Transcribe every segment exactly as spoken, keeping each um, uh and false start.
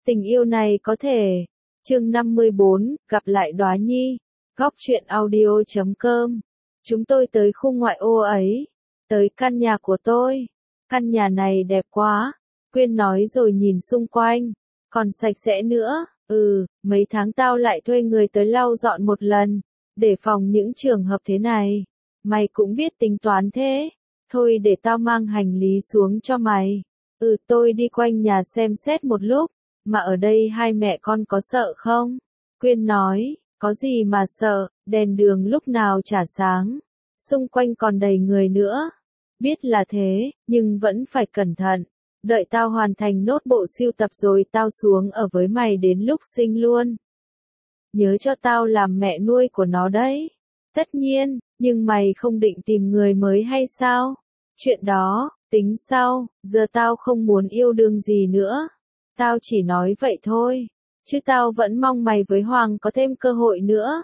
Tình yêu này có thể. Chương năm mươi bốn, gặp lại Đóa Nhi. Góc truyện audio chấm com. Chúng tôi tới khu ngoại ô ấy. Tới căn nhà của tôi. Căn nhà này đẹp quá. Quyên nói rồi nhìn xung quanh. Còn sạch sẽ nữa. Ừ, mấy tháng tao lại thuê người tới lau dọn một lần. Để phòng những trường hợp thế này. Mày cũng biết tính toán thế. Thôi để tao mang hành lý xuống cho mày. Ừ, tôi đi quanh nhà xem xét một lúc. Mà ở đây hai mẹ con có sợ không? Quyên nói, có gì mà sợ, đèn đường lúc nào chả sáng. Xung quanh còn đầy người nữa. Biết là thế, nhưng vẫn phải cẩn thận. Đợi tao hoàn thành nốt bộ sưu tập rồi tao xuống ở với mày đến lúc sinh luôn. Nhớ cho tao làm mẹ nuôi của nó đấy. Tất nhiên, nhưng mày không định tìm người mới hay sao? Chuyện đó, tính sau, giờ tao không muốn yêu đương gì nữa. Tao chỉ nói vậy thôi, chứ tao vẫn mong mày với Hoàng có thêm cơ hội nữa.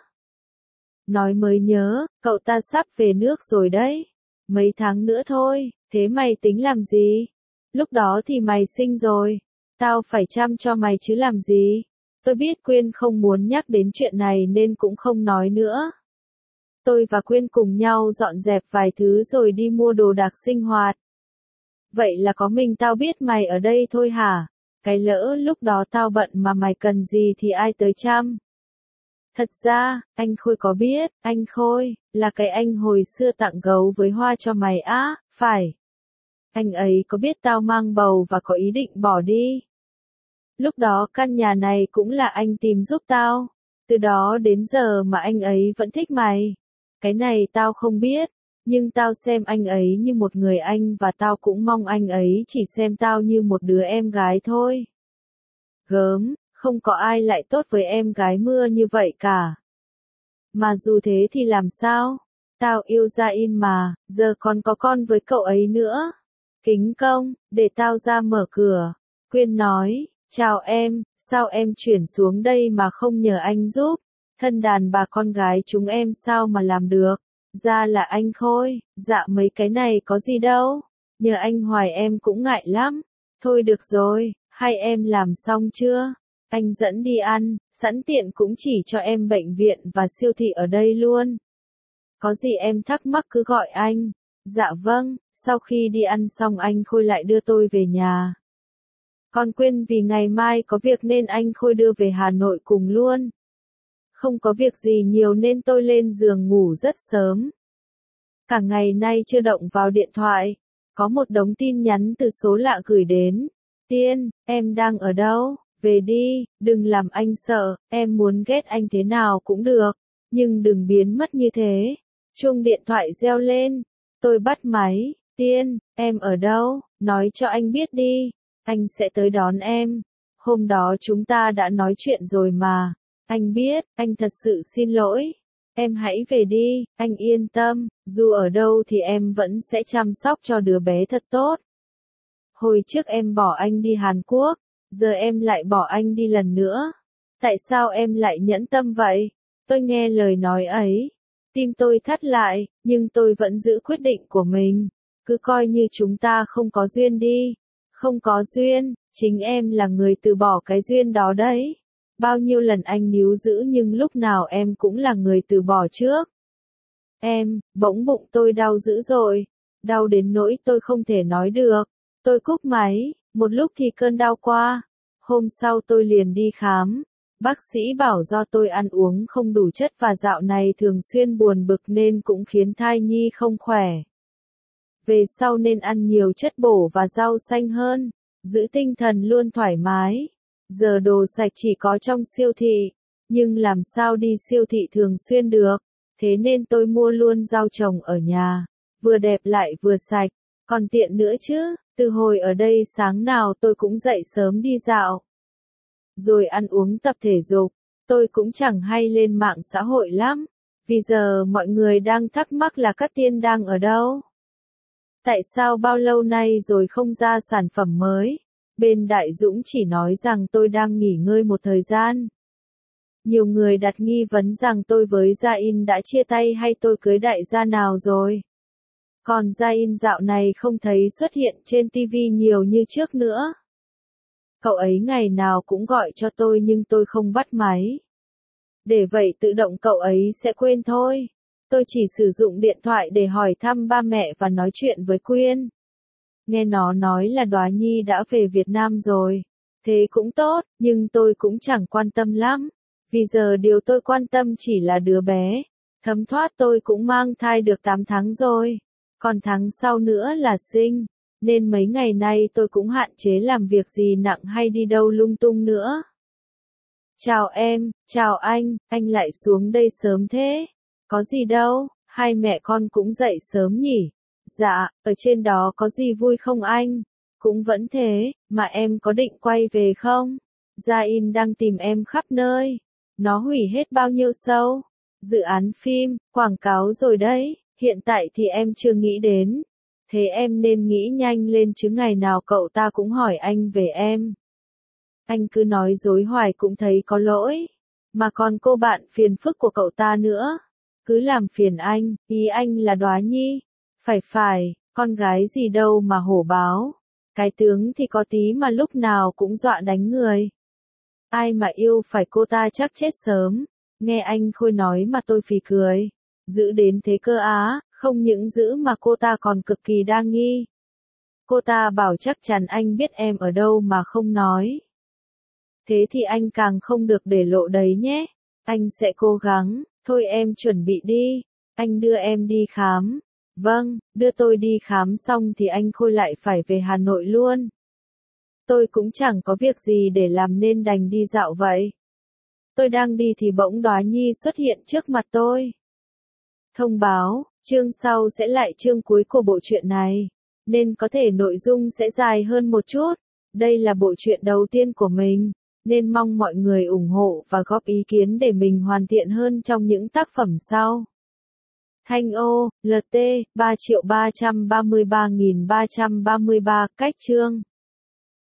Nói mới nhớ, cậu ta sắp về nước rồi đấy. Mấy tháng nữa thôi, thế mày tính làm gì? Lúc đó thì mày sinh rồi, tao phải chăm cho mày chứ làm gì? Tôi biết Quyên không muốn nhắc đến chuyện này nên cũng không nói nữa. Tôi và Quyên cùng nhau dọn dẹp vài thứ rồi đi mua đồ đạc sinh hoạt. Vậy là có mình tao biết mày ở đây thôi hả? Cái lỡ lúc đó tao bận mà mày cần gì thì ai tới chăm? Thật ra, anh Khôi có biết, anh Khôi, là cái anh hồi xưa tặng gấu với hoa cho mày á, phải. Anh ấy có biết tao mang bầu và có ý định bỏ đi. Lúc đó căn nhà này cũng là anh tìm giúp tao. Từ đó đến giờ mà anh ấy vẫn thích mày. Cái này tao không biết, nhưng tao xem anh ấy như một người anh và tao cũng mong anh ấy chỉ xem tao như một đứa em gái thôi. Gớm, không có ai lại tốt với em gái mưa như vậy cả. Mà dù thế thì làm sao? Tao yêu Gia In mà, giờ còn có con với cậu ấy nữa. Kính công, để tao ra mở cửa. Quyên nói, chào em, sao em chuyển xuống đây mà không nhờ anh giúp? Thân đàn bà con gái chúng em sao mà làm được? Ra là anh Khôi, dạ mấy cái này có gì đâu. Nhờ anh hoài em cũng ngại lắm. Thôi được rồi, hai em làm xong chưa? Anh dẫn đi ăn, sẵn tiện cũng chỉ cho em bệnh viện và siêu thị ở đây luôn. Có gì em thắc mắc cứ gọi anh. Dạ vâng, sau khi đi ăn xong anh Khôi lại đưa tôi về nhà. Còn Quyên vì ngày mai có việc nên anh Khôi đưa về Hà Nội cùng luôn. Không có việc gì nhiều nên tôi lên giường ngủ rất sớm. Cả ngày nay chưa động vào điện thoại. Có một đống tin nhắn từ số lạ gửi đến. Tiên, em đang ở đâu? Về đi, đừng làm anh sợ, em muốn ghét anh thế nào cũng được. Nhưng đừng biến mất như thế. Chuông điện thoại reo lên. Tôi bắt máy. Tiên, em ở đâu? Nói cho anh biết đi. Anh sẽ tới đón em. Hôm đó chúng ta đã nói chuyện rồi mà. Anh biết, anh thật sự xin lỗi. Em hãy về đi, anh yên tâm, dù ở đâu thì em vẫn sẽ chăm sóc cho đứa bé thật tốt. Hồi trước em bỏ anh đi Hàn Quốc, giờ em lại bỏ anh đi lần nữa. Tại sao em lại nhẫn tâm vậy? Tôi nghe lời nói ấy. Tim tôi thắt lại, nhưng tôi vẫn giữ quyết định của mình. Cứ coi như chúng ta không có duyên đi. Không có duyên, chính em là người từ bỏ cái duyên đó đấy. Bao nhiêu lần anh níu giữ nhưng lúc nào em cũng là người từ bỏ trước. Em, bỗng bụng tôi đau dữ rồi. Đau đến nỗi tôi không thể nói được. Tôi cúp máy, một lúc thì cơn đau qua. Hôm sau tôi liền đi khám. Bác sĩ bảo do tôi ăn uống không đủ chất và dạo này thường xuyên buồn bực nên cũng khiến thai nhi không khỏe. Về sau nên ăn nhiều chất bổ và rau xanh hơn. Giữ tinh thần luôn thoải mái. Giờ đồ sạch chỉ có trong siêu thị, nhưng làm sao đi siêu thị thường xuyên được, thế nên tôi mua luôn rau trồng ở nhà, vừa đẹp lại vừa sạch, còn tiện nữa chứ, từ hồi ở đây sáng nào tôi cũng dậy sớm đi dạo, rồi ăn uống tập thể dục, tôi cũng chẳng hay lên mạng xã hội lắm, vì giờ mọi người đang thắc mắc là Cát Tiên đang ở đâu. Tại sao bao lâu nay rồi không ra sản phẩm mới? Bên Đại Dũng chỉ nói rằng tôi đang nghỉ ngơi một thời gian. Nhiều người đặt nghi vấn rằng tôi với Gia In đã chia tay hay tôi cưới đại gia nào rồi. Còn Gia In dạo này không thấy xuất hiện trên ti vi nhiều như trước nữa. Cậu ấy ngày nào cũng gọi cho tôi nhưng tôi không bắt máy. Để vậy tự động cậu ấy sẽ quên thôi. Tôi chỉ sử dụng điện thoại để hỏi thăm ba mẹ và nói chuyện với Quyên. Nghe nó nói là Đóa Nhi đã về Việt Nam rồi. Thế cũng tốt, nhưng tôi cũng chẳng quan tâm lắm. Vì giờ điều tôi quan tâm chỉ là đứa bé. Thấm thoát tôi cũng mang thai được tám tháng rồi. Còn tháng sau nữa là sinh. Nên mấy ngày nay tôi cũng hạn chế làm việc gì nặng hay đi đâu lung tung nữa. Chào em, chào anh, anh lại xuống đây sớm thế. Có gì đâu, hai mẹ con cũng dậy sớm nhỉ. Dạ, ở trên đó có gì vui không anh? Cũng vẫn thế, mà em có định quay về không? Gia In đang tìm em khắp nơi. Nó hủy hết bao nhiêu show, dự án phim, quảng cáo rồi đấy. Hiện tại thì em chưa nghĩ đến. Thế em nên nghĩ nhanh lên chứ ngày nào cậu ta cũng hỏi anh về em. Anh cứ nói dối hoài cũng thấy có lỗi. Mà còn cô bạn phiền phức của cậu ta nữa. Cứ làm phiền anh, ý anh là Đóa Nhi. Phải phải, con gái gì đâu mà hổ báo. Cái tướng thì có tí mà lúc nào cũng dọa đánh người. Ai mà yêu phải cô ta chắc chết sớm. Nghe anh Khôi nói mà tôi phì cười. Giữ đến thế cơ á, không những giữ mà cô ta còn cực kỳ đa nghi. Cô ta bảo chắc chắn anh biết em ở đâu mà không nói. Thế thì anh càng không được để lộ đấy nhé. Anh sẽ cố gắng, thôi em chuẩn bị đi. Anh đưa em đi khám. Vâng, đưa tôi đi khám xong thì anh Khôi lại phải về Hà Nội luôn. Tôi cũng chẳng có việc gì để làm nên đành đi dạo vậy. Tôi đang đi thì bỗng Đóa Nhi xuất hiện trước mặt tôi. Thông báo, chương sau sẽ lại chương cuối của bộ truyện này, nên có thể nội dung sẽ dài hơn một chút. Đây là bộ truyện đầu tiên của mình, nên mong mọi người ủng hộ và góp ý kiến để mình hoàn thiện hơn trong những tác phẩm sau. Thanh ô, lờ tê, ba triệu ba trăm ba mươi ba nghìn ba trăm ba mươi ba, cách chương.